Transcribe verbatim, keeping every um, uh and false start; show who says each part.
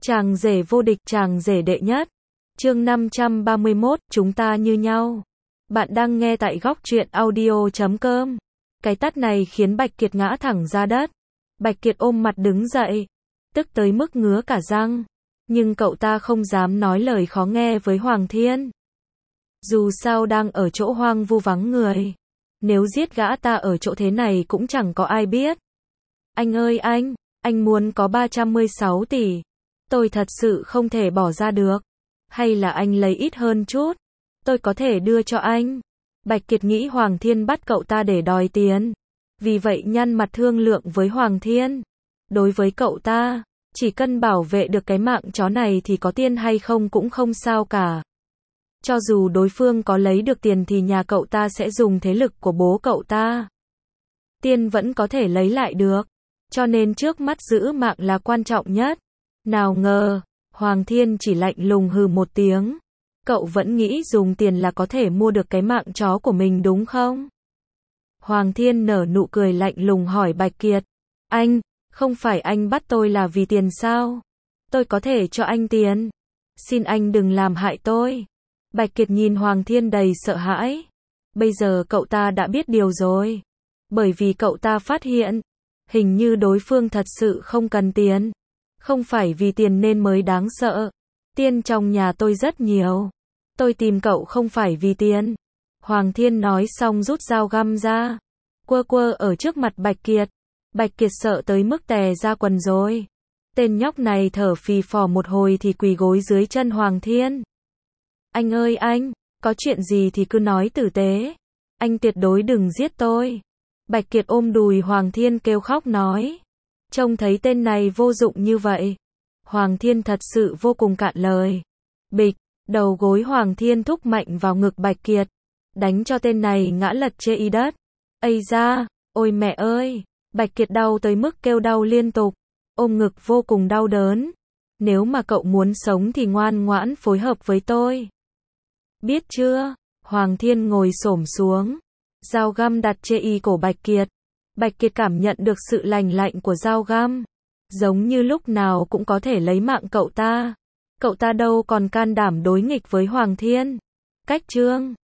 Speaker 1: Chàng rể vô địch, chàng rể đệ nhất. Chương năm trăm ba mươi mốt, chúng ta như nhau. Bạn đang nghe tại góc truyện audio chấm com. Cái tát này khiến Bạch Kiệt ngã thẳng ra đất. Bạch Kiệt ôm mặt đứng dậy, tức tới mức ngứa cả răng. Nhưng cậu ta không dám nói lời khó nghe với Hoàng Thiên. Dù sao đang ở chỗ hoang vu vắng người. Nếu giết gã ta ở chỗ thế này cũng chẳng có ai biết. Anh ơi anh, anh muốn có ba trăm mười sáu tỷ. Tôi thật sự không thể bỏ ra được. Hay là anh lấy ít hơn chút, tôi có thể đưa cho anh. Bạch Kiệt nghĩ Hoàng Thiên bắt cậu ta để đòi tiền. Vì vậy nhăn mặt thương lượng với Hoàng Thiên. Đối với cậu ta, chỉ cần bảo vệ được cái mạng chó này thì có tiền hay không cũng không sao cả. Cho dù đối phương có lấy được tiền thì nhà cậu ta sẽ dùng thế lực của bố cậu ta. Tiền vẫn có thể lấy lại được. Cho nên trước mắt giữ mạng là quan trọng nhất. Nào ngờ, Hoàng Thiên chỉ lạnh lùng hừ một tiếng. Cậu vẫn nghĩ dùng tiền là có thể mua được cái mạng chó của mình đúng không? Hoàng Thiên nở nụ cười lạnh lùng hỏi Bạch Kiệt. Anh, không phải anh bắt tôi là vì tiền sao? Tôi có thể cho anh tiền. Xin anh đừng làm hại tôi. Bạch Kiệt nhìn Hoàng Thiên đầy sợ hãi. Bây giờ cậu ta đã biết điều rồi. Bởi vì cậu ta phát hiện, hình như đối phương thật sự không cần tiền. Không phải vì tiền nên mới đáng sợ. Tiền trong nhà tôi rất nhiều. Tôi tìm cậu không phải vì tiền. Hoàng Thiên nói xong rút dao găm ra. Quơ quơ ở trước mặt Bạch Kiệt. Bạch Kiệt sợ tới mức tè ra quần rồi. Tên nhóc này thở phì phò một hồi thì quỳ gối dưới chân Hoàng Thiên. Anh ơi anh, có chuyện gì thì cứ nói tử tế. Anh tuyệt đối đừng giết tôi. Bạch Kiệt ôm đùi Hoàng Thiên kêu khóc nói. Trông thấy tên này vô dụng như vậy. Hoàng Thiên thật sự vô cùng cạn lời. Bịch, đầu gối Hoàng Thiên thúc mạnh vào ngực Bạch Kiệt. Đánh cho tên này ngã lật chê y đất. Ây da, ôi mẹ ơi. Bạch Kiệt đau tới mức kêu đau liên tục. Ôm ngực vô cùng đau đớn. Nếu mà cậu muốn sống thì ngoan ngoãn phối hợp với tôi. Biết chưa? Hoàng Thiên ngồi xổm xuống. Dao găm đặt chê y cổ Bạch Kiệt. Bạch Kiệt cảm nhận được sự lành lạnh của dao găm. Giống như lúc nào cũng có thể lấy mạng cậu ta. Cậu ta đâu còn can đảm đối nghịch với Hoàng Thiên. Cách chương